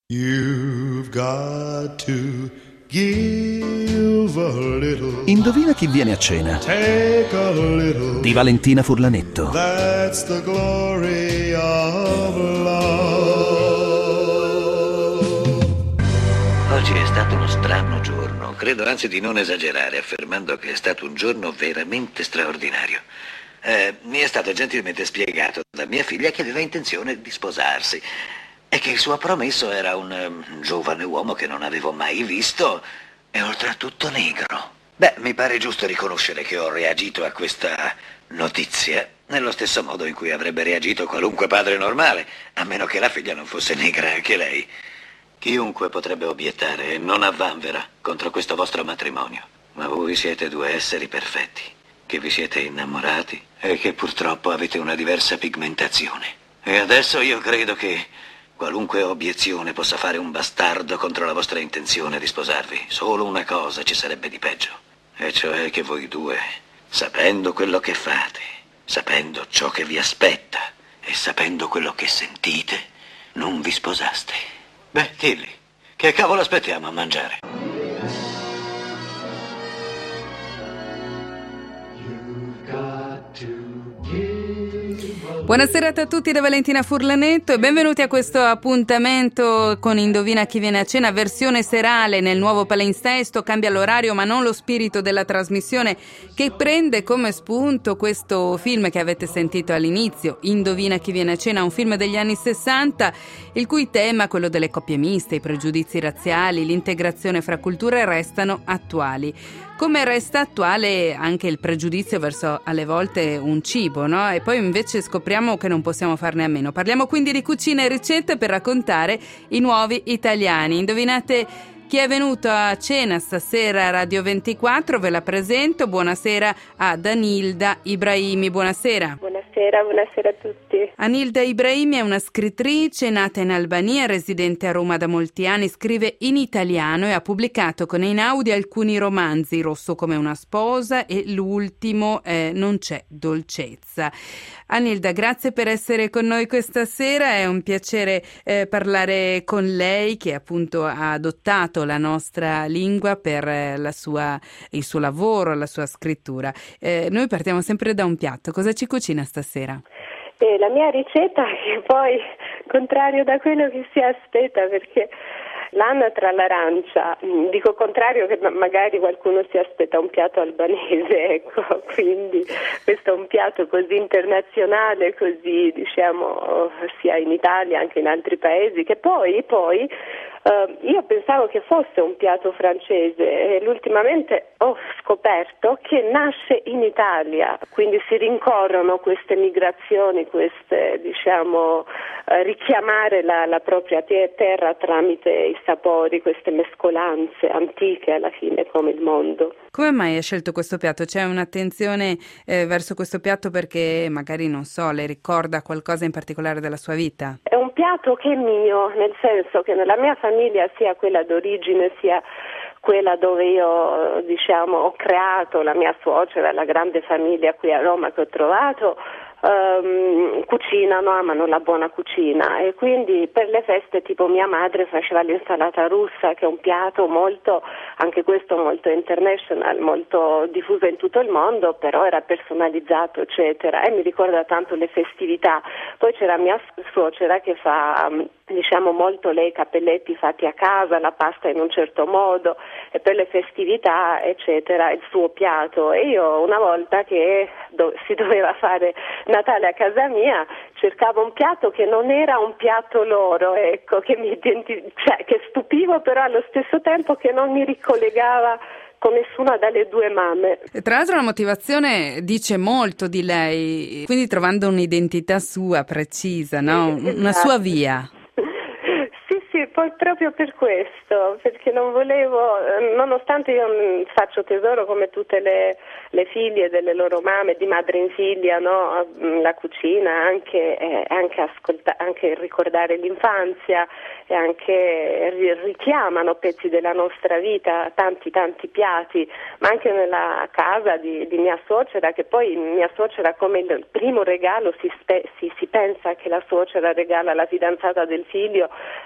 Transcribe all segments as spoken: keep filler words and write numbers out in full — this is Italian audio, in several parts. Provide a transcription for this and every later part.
You've got to give a little. Indovina chi viene a cena? Take a little. Di Valentina Furlanetto. That's the glory of love. Oggi è stato uno strano giorno. Credo anzi di non esagerare affermando che è stato un giorno veramente straordinario. Eh, mi è stato gentilmente spiegato da mia figlia che aveva intenzione di sposarsi e che il suo promesso era un um, giovane uomo che non avevo mai visto e oltretutto negro. Beh, mi pare giusto riconoscere che ho reagito a questa notizia nello stesso modo in cui avrebbe reagito qualunque padre normale, a meno che la figlia non fosse negra anche lei. Chiunque potrebbe obiettare non avvanvera contro questo vostro matrimonio, ma voi siete due esseri perfetti, che vi siete innamorati e che purtroppo avete una diversa pigmentazione. E adesso io credo che qualunque obiezione possa fare un bastardo contro la vostra intenzione di sposarvi. Solo una cosa ci sarebbe di peggio, e cioè che voi due, sapendo quello che fate, sapendo ciò che vi aspetta e sapendo quello che sentite, non vi sposaste. Beh, dilli, che cavolo aspettiamo a mangiare? Buonasera a tutti da Valentina Furlanetto e benvenuti a questo appuntamento con Indovina chi viene a cena, versione serale nel nuovo palinsesto. Cambia l'orario ma non lo spirito della trasmissione, che prende come spunto questo film che avete sentito all'inizio, Indovina chi viene a cena, un film degli anni sessanta, il cui tema, quello delle coppie miste, i pregiudizi razziali, l'integrazione fra culture, restano attuali. Come resta attuale anche il pregiudizio verso alle volte un cibo, no? E poi invece scopriamo che non possiamo farne a meno. Parliamo quindi di cucina e ricette per raccontare i nuovi italiani. Indovinate chi è venuto a cena stasera a Radio ventiquattro? Ve la presento. Buonasera a Anilda Ibrahimi. Buonasera. Buonasera, buonasera a tutti. Anilda Ibrahimi è una scrittrice nata in Albania, residente a Roma da molti anni, scrive in italiano e ha pubblicato con Einaudi alcuni romanzi, Rosso come una sposa e l'ultimo eh, Non c'è dolcezza. Anilda, grazie per essere con noi questa sera, è un piacere eh, parlare con lei che appunto ha adottato la nostra lingua per eh, la sua, il suo lavoro, la sua scrittura. Eh, noi partiamo sempre da un piatto, cosa ci cucina stasera? Eh, la mia ricetta è poi contrario da quello che si aspetta, perché l'anatra all'arancia, dico contrario che magari qualcuno si aspetta un piatto albanese, ecco, quindi questo è un piatto così internazionale, così diciamo sia in Italia anche in altri paesi, che poi poi Uh, io pensavo che fosse un piatto francese e ultimamente ho scoperto che nasce in Italia, quindi si rincorrono queste migrazioni, queste diciamo uh, richiamare la, la propria terra tramite i sapori, queste mescolanze antiche alla fine come il mondo. Come mai hai scelto questo piatto? C'è un'attenzione eh, verso questo piatto perché magari, non so, le ricorda qualcosa in particolare della sua vita? È un piatto che è mio, nel senso che nella mia famiglia, sia quella d'origine sia quella dove io diciamo ho creato la mia suocera, la grande famiglia qui a Roma che ho trovato, Um, cucinano, amano la buona cucina e quindi per le feste tipo mia madre faceva l'insalata russa, che è un piatto molto, anche questo molto international, molto diffuso in tutto il mondo, però era personalizzato eccetera e mi ricorda tanto le festività. Poi c'era mia suocera che fa diciamo molto lei cappelletti fatti a casa, la pasta in un certo modo e per le festività eccetera il suo piatto. E io una volta che do- si doveva fare Natale a casa mia cercavo un piatto che non era un piatto loro, ecco, che mi identi- cioè, che stupivo, però allo stesso tempo che non mi ricollegava con nessuna delle due mamme. E tra l'altro la motivazione dice molto di lei, quindi trovando un'identità sua precisa, no? Una sua via. Sì, poi proprio per questo, perché non volevo, nonostante io faccio tesoro come tutte le, le figlie delle loro mamme, di madre in figlia, no? La cucina, anche, eh, anche, ascolta, anche ricordare l'infanzia e anche richiamano pezzi della nostra vita, tanti tanti piatti, ma anche nella casa di, di mia suocera, che poi mia suocera come il primo regalo si, spe, si, si pensa che la suocera regala alla fidanzata del figlio la promessa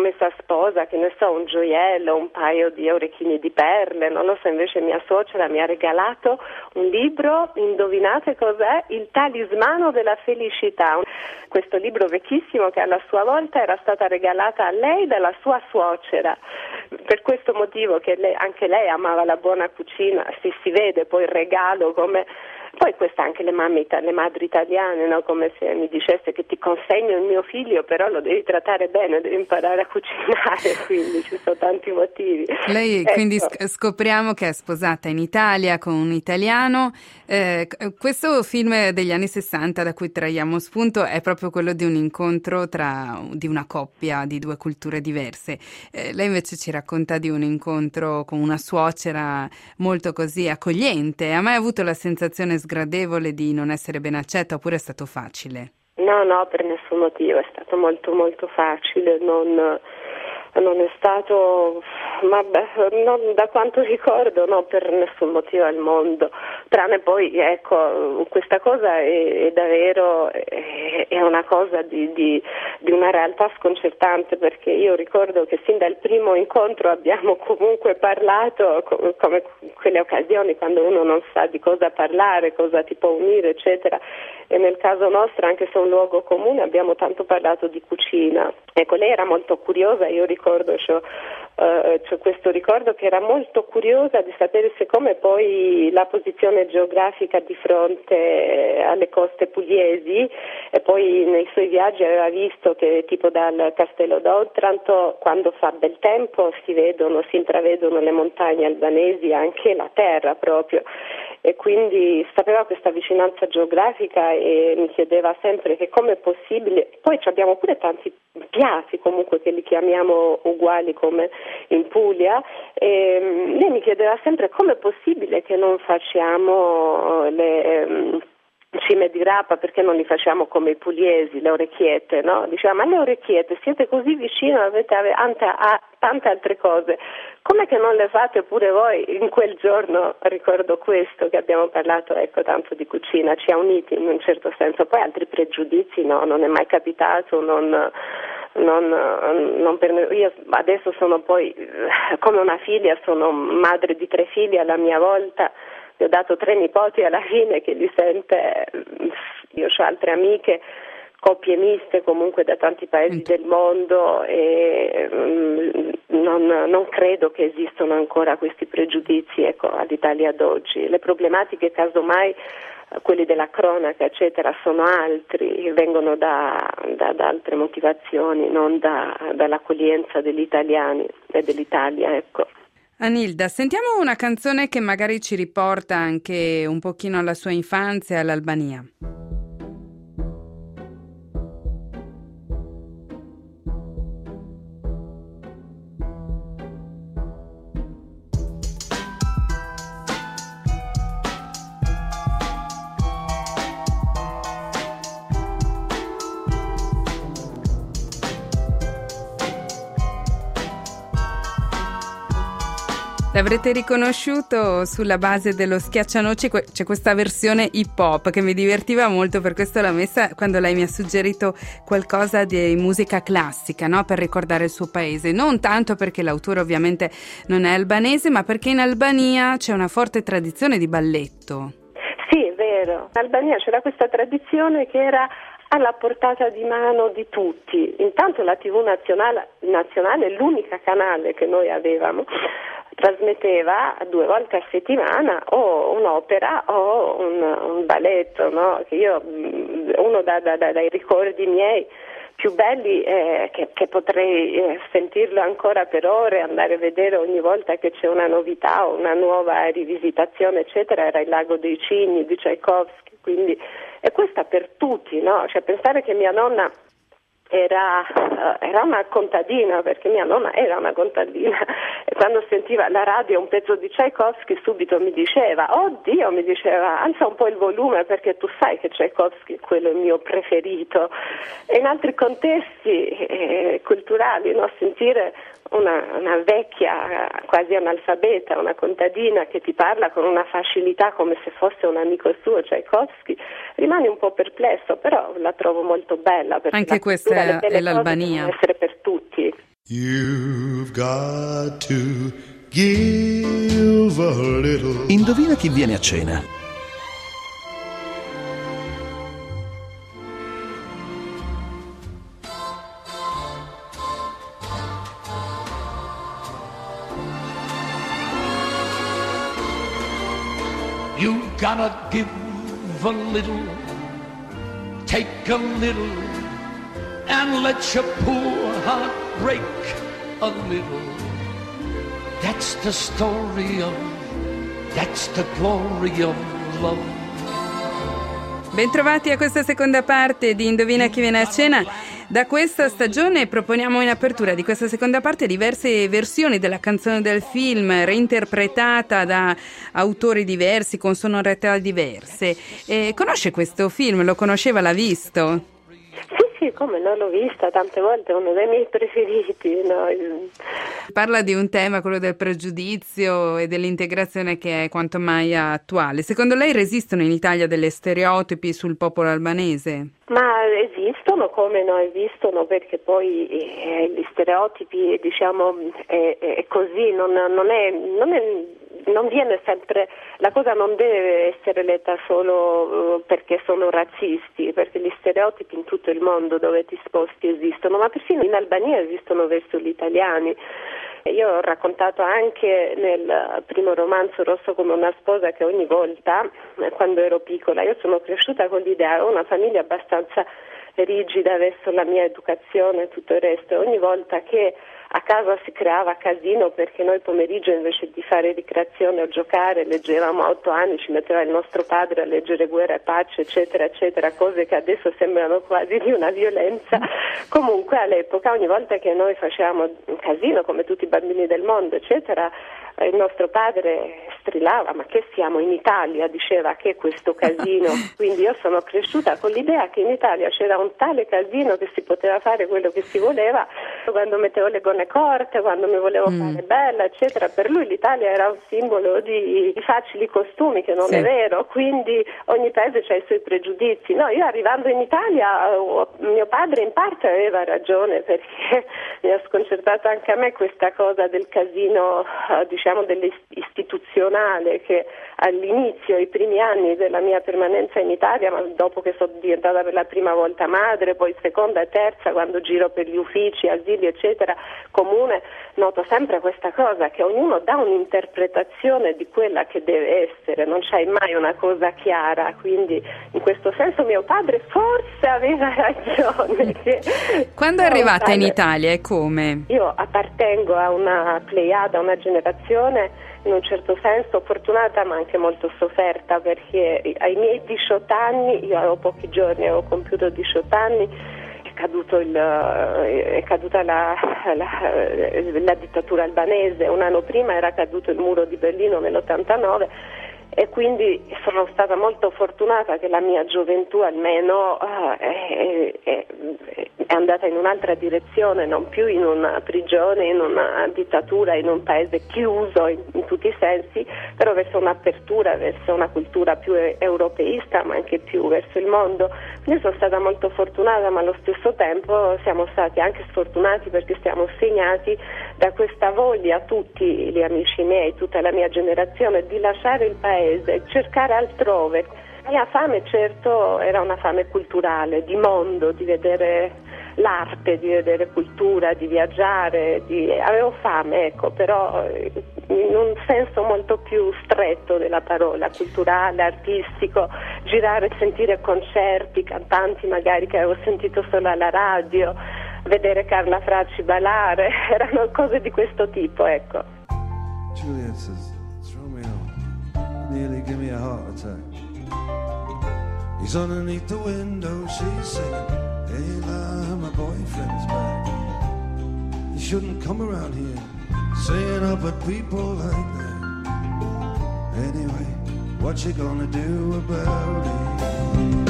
promessa sposa, che ne so, un gioiello, un paio di orecchini di perle, non lo so, invece mia suocera mi ha regalato un libro, indovinate cos'è? Il talismano della felicità, questo libro vecchissimo che alla sua volta era stata regalata a lei dalla sua suocera, per questo motivo che lei, anche lei amava la buona cucina, si, si vede poi il regalo come... Poi queste anche le mamme, le madri italiane, no? Come se mi dicesse che ti consegno il mio figlio, però lo devi trattare bene, devi imparare a cucinare, quindi ci sono tanti motivi. Lei ecco. Quindi scopriamo che è sposata in Italia con un italiano. Eh, questo film degli anni sessanta da cui traiamo spunto è proprio quello di un incontro tra di una coppia di due culture diverse. Eh, lei invece ci racconta di un incontro con una suocera molto così accogliente. Ha mai avuto la sensazione sgradevole di non essere ben accetta, oppure è stato facile? No, no, per nessun motivo, è stato molto molto facile, non, non è stato, vabbè, non, da quanto ricordo, no, per nessun motivo al mondo, tranne poi, ecco, questa cosa è, è davvero, è, è una cosa di, di, di una realtà sconcertante, perché io ricordo che sin dal primo incontro abbiamo comunque parlato, co- come quelle occasioni quando uno non sa di cosa parlare, cosa ti può unire, eccetera, e nel caso nostro, anche se è un luogo comune, abbiamo tanto parlato di cucina. Ecco, lei era molto curiosa, io ricordo, c'ho, uh, c'ho questo ricordo che era molto curiosa di sapere siccome poi la posizione geografica di fronte alle coste pugliesi, e poi nei suoi viaggi aveva visto che tipo dal Castello d'Otranto, quando fa bel tempo, si vedono, si intravedono le montagne albanesi, anche la terra proprio, e quindi sapeva questa vicinanza geografica e mi chiedeva sempre che come è possibile, poi abbiamo pure tanti piatti comunque che li chiamiamo uguali come in Puglia, e lei mi chiedeva sempre come è possibile che non facciamo le um, cime di rapa, perché non li facciamo come i pugliesi, le orecchiette, no? Diceva, ma le orecchiette siete così vicino, avete tante, tante altre cose, com'è che non le fate pure voi? In quel giorno ricordo questo, che abbiamo parlato, ecco, tanto di cucina, ci ha uniti in un certo senso, poi altri pregiudizi no, non è mai capitato, non, non, non per me. Io adesso sono poi come una figlia, sono madre di tre figli alla mia volta, gli ho dato tre nipoti alla fine che li sente, io ho altre amiche, coppie miste comunque da tanti paesi del mondo, e um, non, non credo che esistano ancora questi pregiudizi, ecco, all'Italia d'oggi. Le problematiche casomai, quelli della cronaca eccetera, sono altri, vengono da, da, da altre motivazioni, non da, dall'accoglienza degli italiani e dell'Italia, ecco. Anilda, sentiamo una canzone che magari ci riporta anche un pochino alla sua infanzia e all'Albania. L'avrete riconosciuto sulla base dello Schiaccianoci, c'è questa versione hip hop che mi divertiva molto, per questo l'ho messa quando lei mi ha suggerito qualcosa di musica classica, no? Per ricordare il suo paese, non tanto perché l'autore ovviamente non è albanese, ma perché in Albania c'è una forte tradizione di balletto. Sì, è vero, in Albania c'era questa tradizione che era alla portata di mano di tutti. Intanto la tivù nazionale, nazionale, l'unica canale che noi avevamo, trasmetteva due volte a settimana o un'opera o un, un balletto, no? Che io, uno da, da, da, dai ricordi miei più belli, eh, che, che potrei eh, sentirlo ancora per ore, andare a vedere ogni volta che c'è una novità o una nuova rivisitazione eccetera, era Il lago dei cigni di Tchaikovsky, quindi, e questa per tutti, no? Cioè pensare che mia nonna Era, era una contadina, perché mia nonna era una contadina, e quando sentiva la radio un pezzo di Tchaikovsky subito mi diceva, oddio, mi diceva, alza un po' il volume perché tu sai che Tchaikovsky è quello il mio preferito. E in altri contesti eh, culturali, no? Sentire una, una vecchia quasi analfabeta, una contadina che ti parla con una facilità come se fosse un amico suo, Tchaikovsky, rimani un po' perplesso, però la trovo molto bella, perché anche questa è, è l'Albania. Deve essere per tutti. You've got to give a little. Indovina chi viene a cena. You gotta give a little, take a little, and let your poor heart break a little. That's the story of, that's the glory of love. Bentrovati a questa seconda parte di Indovina chi viene a cena. Da questa stagione proponiamo in apertura di questa seconda parte diverse versioni della canzone del film, reinterpretata da autori diversi, con sonorità diverse. Eh, conosce questo film? Lo conosceva? L'ha visto? Sì, come non l'ho vista tante volte, è uno dei miei preferiti. No? Parla di un tema, quello del pregiudizio e dell'integrazione, che è quanto mai attuale. Secondo lei resistono in Italia delle stereotipi sul popolo albanese? Ma esistono, come no esistono, perché poi eh, gli stereotipi, diciamo, è, è così, non, non è... Non è non viene sempre, la cosa non deve essere letta solo uh, perché sono razzisti, perché gli stereotipi in tutto il mondo dove ti sposti esistono, ma persino in Albania esistono verso gli italiani. Io ho raccontato anche nel primo romanzo Rosso come una sposa che ogni volta, quando ero piccola, io sono cresciuta con l'idea, ho una famiglia abbastanza rigida verso la mia educazione e tutto il resto, e ogni volta che a casa si creava casino perché noi pomeriggio invece di fare ricreazione o giocare leggevamo a otto anni, ci metteva il nostro padre a leggere Guerra e Pace eccetera eccetera, cose che adesso sembrano quasi di una violenza. Comunque all'epoca ogni volta che noi facevamo un casino come tutti i bambini del mondo eccetera, il nostro padre strillava: ma che siamo in Italia, diceva, che questo casino. Quindi io sono cresciuta con l'idea che in Italia c'era un tale casino che si poteva fare quello che si voleva, quando mettevo le gonne corte, quando mi volevo mm. fare bella eccetera. Per lui l'Italia era un simbolo di, di facili costumi, che non sì. è vero, quindi ogni paese ha i suoi pregiudizi. No, io arrivando in Italia mio padre in parte aveva ragione, perché mi ha sconcertato anche a me questa cosa del casino, diciamo dell'istituzionale, che all'inizio, i primi anni della mia permanenza in Italia, ma dopo che sono diventata per la prima volta madre, poi seconda e terza, quando giro per gli uffici, asili eccetera, comune, noto sempre questa cosa, che ognuno dà un'interpretazione di quella che deve essere, non c'è mai una cosa chiara, quindi in questo senso mio padre forse aveva ragione. Che Quando è arrivata in Italia e come? Io appartengo a una pleiada, a una generazione in un certo senso fortunata ma anche molto sofferta, perché ai miei diciotto anni, io avevo pochi giorni, avevo compiuto diciotto anni, è caduto il, è caduta la, la, la dittatura albanese, un anno prima era caduto il muro di Berlino nell'ottantanove, e quindi sono stata molto fortunata che la mia gioventù almeno uh, è, è, è andata in un'altra direzione, non più in una prigione, in una dittatura, in un paese chiuso in, in tutti i sensi, però verso un'apertura, verso una cultura più europeista, ma anche più verso il mondo. Io sono stata molto fortunata, ma allo stesso tempo siamo stati anche sfortunati, perché siamo segnati da questa voglia, tutti gli amici miei, tutta la mia generazione, di lasciare il paese, cercare altrove. La mia fame certo era una fame culturale, di mondo, di vedere l'arte, di vedere cultura, di viaggiare, di... avevo fame, ecco, però in un senso molto più stretto della parola, culturale, artistico, girare, sentire concerti, cantanti magari che avevo sentito solo alla radio, vedere Carla Fracci ballare, erano cose di questo tipo, ecco. Juliet says, throw me on, nearly give me a heart attack. He's underneath the window, she's singing, hey la, my boyfriend's back. You shouldn't come around here, saying up at people like that. Anyway, what you gonna do about it?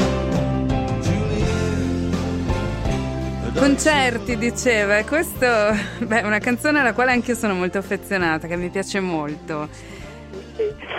Concerti, diceva, e questo beh, è una canzone alla quale anche io sono molto affezionata, che mi piace molto. Sì.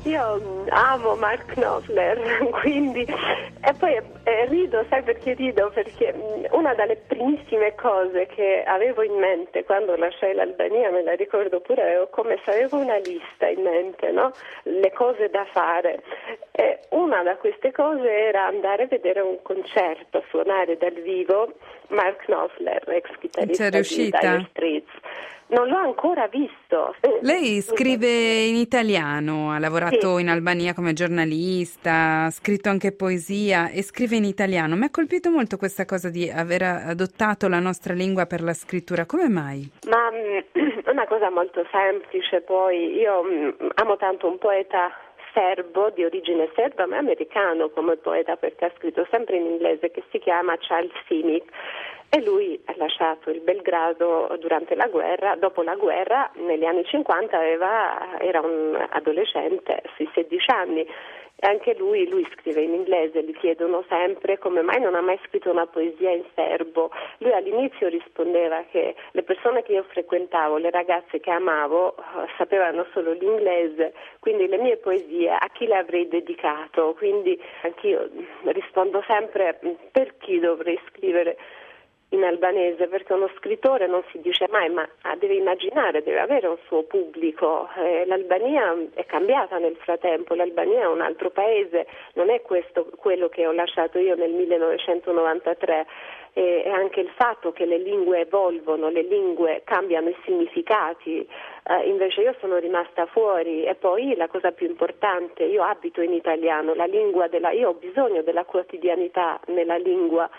io amo Mark Knopfler, quindi e poi eh, rido, sai perché rido? Perché mh, una delle primissime cose che avevo in mente quando lasciai l'Albania, me la ricordo pure, avevo come se avevo una lista in mente, no? Le cose da fare. E una da queste cose era andare a vedere un concerto, suonare dal vivo Mark Knopfler, ex chitarrista di Dire Straits. Non l'ho ancora visto. Lei scrive in italiano, ha lavorato sì. in Albania come giornalista, ha scritto anche poesia e scrive in italiano. Mi ha colpito molto questa cosa di aver adottato la nostra lingua per la scrittura. Come mai? Ma è una cosa molto semplice, poi io mh, amo tanto un poeta serbo, di origine serba, ma americano come poeta, perché ha scritto sempre in inglese, che si chiama Charles Simic. E lui ha lasciato il Belgrado durante la guerra, dopo la guerra, negli anni cinquanta aveva, era un adolescente sui sedici anni, e anche lui, lui scrive in inglese, gli chiedono sempre come mai non ha mai scritto una poesia in serbo. Lui all'inizio rispondeva che le persone che io frequentavo, le ragazze che amavo, sapevano solo l'inglese, quindi le mie poesie a chi le avrei dedicato, quindi anch'io rispondo sempre per chi dovrei scrivere in albanese, perché uno scrittore non si dice mai, ma deve immaginare, deve avere un suo pubblico. Eh, L'Albania è cambiata nel frattempo, l'Albania è un altro paese, non è questo quello che ho lasciato io nel millenovecentonovantatré. E, e anche il fatto che le lingue evolvono, le lingue cambiano i significati, eh, invece io sono rimasta fuori. E poi la cosa più importante, io abito in italiano, la lingua della, io ho bisogno della quotidianità nella lingua,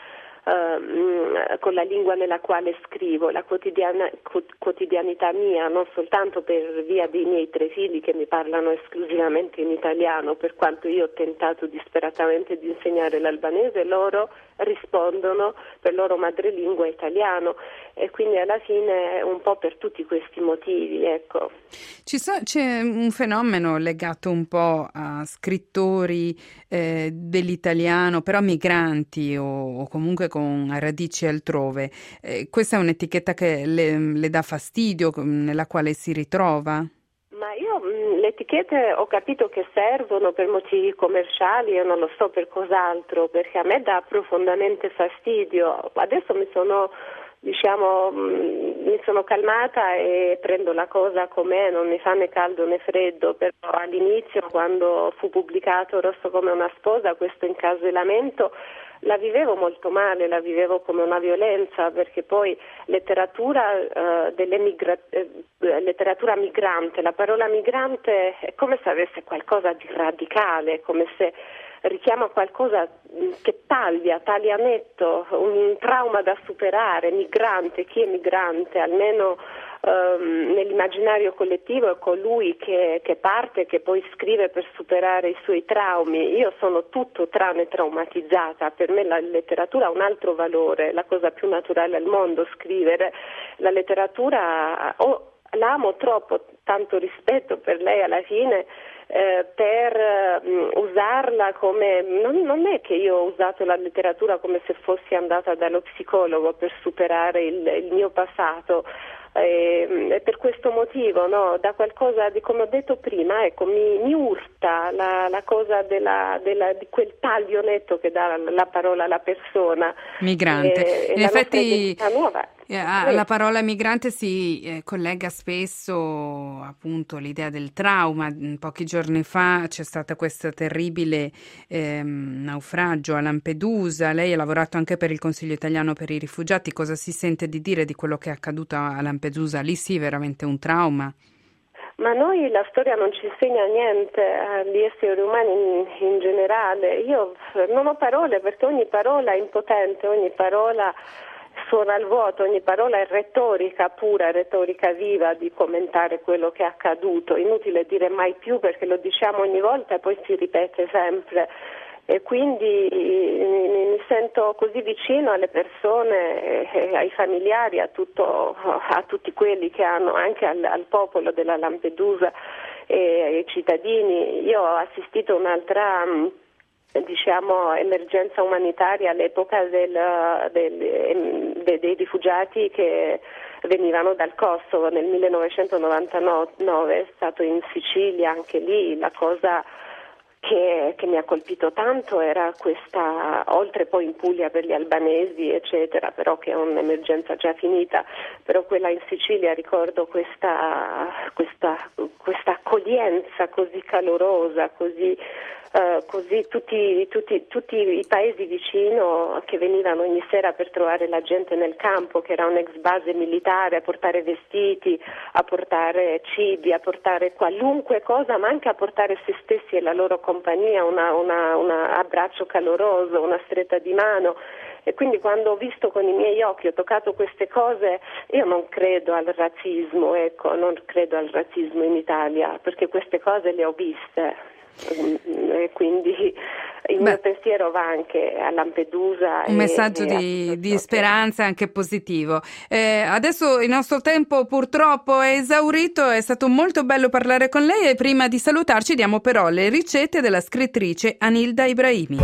Uh, con la lingua nella quale scrivo, la quotidiana, co- quotidianità mia, non soltanto per via dei miei tre figli che mi parlano esclusivamente in italiano, per quanto io ho tentato disperatamente di insegnare l'albanese, loro rispondono per loro madrelingua italiano, e quindi alla fine un po' per tutti questi motivi, ecco. Ci so, c'è un fenomeno legato un po' a scrittori eh, dell'italiano, però migranti o, o comunque con radici altrove. Eh, questa è un'etichetta che le, le dà fastidio, nella quale si ritrova? Ma io mh, le etichette ho capito che servono per motivi commerciali, io non lo so per cos'altro, perché a me dà profondamente fastidio. Adesso mi sono, diciamo, mh, mi sono calmata e prendo la cosa com'è, non mi fa né caldo né freddo, però all'inizio, quando fu pubblicato Rosso come una sposa, questo incasellamento, la vivevo molto male, la vivevo come una violenza, perché poi letteratura, eh, dell'emigra- eh, letteratura migrante, la parola migrante è come se avesse qualcosa di radicale, come se richiama qualcosa che taglia, taglia netto, un trauma da superare. Migrante, chi è migrante? Almeno um, nell'immaginario collettivo è colui che, che parte, che poi scrive per superare i suoi traumi. Io sono tutto tranne traumatizzata, per me la letteratura ha un altro valore, la cosa più naturale al mondo, scrivere. La letteratura, oh, la amo troppo, tanto rispetto per lei alla fine, Eh, per um, usarla come, non, non è che io ho usato la letteratura come se fossi andata dallo psicologo per superare il, il mio passato, e, e per questo motivo, no, da qualcosa di, come ho detto prima, ecco, mi, mi urta la, la cosa della, della, di quel taglio netto che dà la, la parola alla persona. Migrante. E, e in la effetti nuova. alla parola migrante si eh, collega spesso appunto l'idea del trauma. Pochi giorni fa c'è stato questo terribile ehm, naufragio a Lampedusa. Lei ha lavorato anche per il Consiglio italiano per i rifugiati. Cosa si sente di dire di quello che è accaduto a Lampedusa? Lì sì, veramente un trauma. Ma noi la storia non ci insegna niente agli esseri umani in, in generale. Io non ho parole, perché ogni parola è impotente, ogni parola suona al vuoto, ogni parola è retorica pura, retorica viva di commentare quello che è accaduto. Inutile dire mai più, perché lo diciamo ogni volta e poi si ripete sempre. E quindi mi sento così vicino alle persone, ai familiari, a, tutto, a tutti quelli che hanno, anche al, al popolo della Lampedusa e ai cittadini. Io ho assistito a un'altra diciamo emergenza umanitaria all'epoca del, del, de, dei rifugiati che venivano dal Kosovo nel millenovecentonovantanove. È stato in Sicilia, anche lì la cosa che, che mi ha colpito tanto era questa, oltre poi in Puglia per gli albanesi eccetera, però che è un'emergenza già finita, però quella in Sicilia ricordo questa, questa, questa accoglienza così calorosa, così Uh, così tutti, tutti, tutti i paesi vicino che venivano ogni sera per trovare la gente nel campo, che era un'ex base militare, a portare vestiti, a portare cibi, a portare qualunque cosa, ma anche a portare se stessi e la loro compagnia, un abbraccio caloroso, una stretta di mano. E quindi quando ho visto con i miei occhi, ho toccato queste cose, io non credo al razzismo, ecco, non credo al razzismo in Italia, perché queste cose le ho viste. E quindi il Beh, mio pensiero va anche a Lampedusa. Un e, messaggio e di, di che... speranza anche positivo. Eh, adesso il nostro tempo purtroppo è esaurito, è stato molto bello parlare con lei e prima di salutarci diamo però le ricette della scrittrice Anilda Ibrahimi.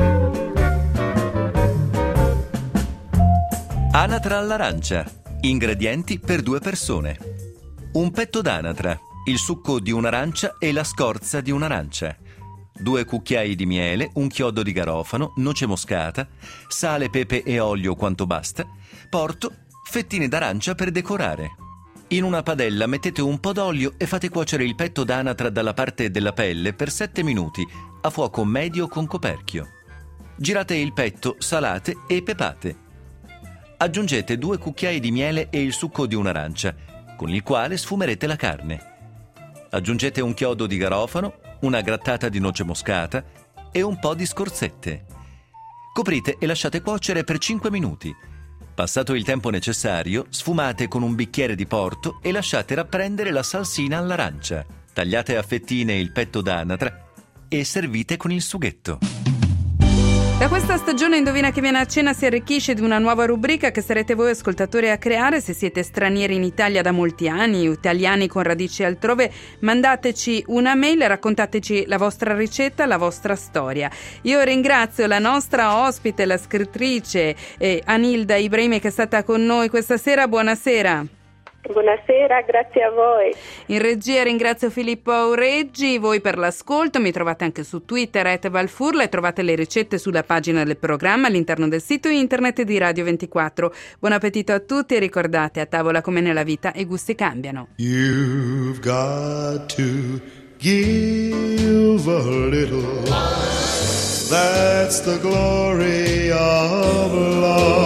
Anatra all'arancia. Ingredienti per due persone. Un petto d'anatra, il succo di un'arancia e la scorza di un'arancia. Due cucchiai di miele, un chiodo di garofano, noce moscata, sale, pepe e olio quanto basta, porto, fettine d'arancia per decorare. In una padella mettete un po' d'olio e fate cuocere il petto d'anatra dalla parte della pelle per sette minuti a fuoco medio con coperchio. Girate il petto, salate e pepate. Aggiungete due cucchiai di miele e il succo di un'arancia, con il quale sfumerete la carne. Aggiungete un chiodo di garofano, una grattata di noce moscata e un po' di scorzette. Coprite e lasciate cuocere per cinque minuti. Passato il tempo necessario, sfumate con un bicchiere di porto e lasciate rapprendere la salsina all'arancia. Tagliate a fettine il petto d'anatra e servite con il sughetto. Da questa stagione Indovina chi viene a cena si arricchisce di una nuova rubrica che sarete voi ascoltatori a creare. Se siete stranieri in Italia da molti anni, italiani con radici altrove, mandateci una mail e raccontateci la vostra ricetta, la vostra storia. Io ringrazio la nostra ospite, la scrittrice eh, Anilda Ibrahimi, che è stata con noi questa sera. Buonasera. Buonasera, grazie a voi. In regia ringrazio Filippo Aureggi, voi per l'ascolto. Mi trovate anche su Twitter at Valfurla e trovate le ricette sulla pagina del programma all'interno del sito internet di Radio ventiquattro. Buon appetito a tutti e ricordate, a tavola come nella vita i gusti cambiano. You've got to give a little. That's the glory of love.